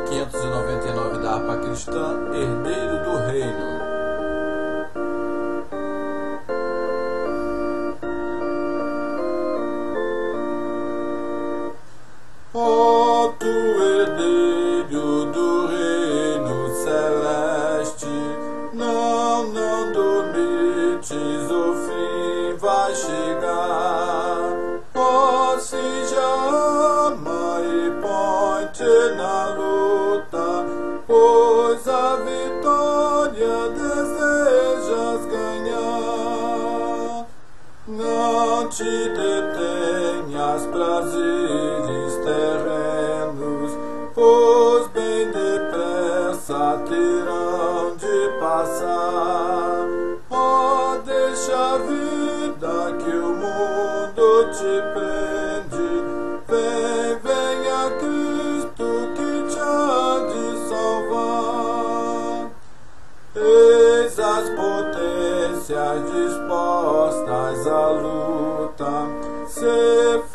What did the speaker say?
599 da harpa cristã, Herdeiro do Reino. Ó tu herdeiro do reino celeste, não dormites, o fim vai chegar. Ó, se já ama e põe-te na luta, pois a vitória desejas ganhar. Não te detenhas, prazeres terrenos, pois bem depressa terão de passar. Ó, deixa a vida que o mundo te prende, vem a Cristo que te há de salvar. Eis as potências dispostas à luta, ser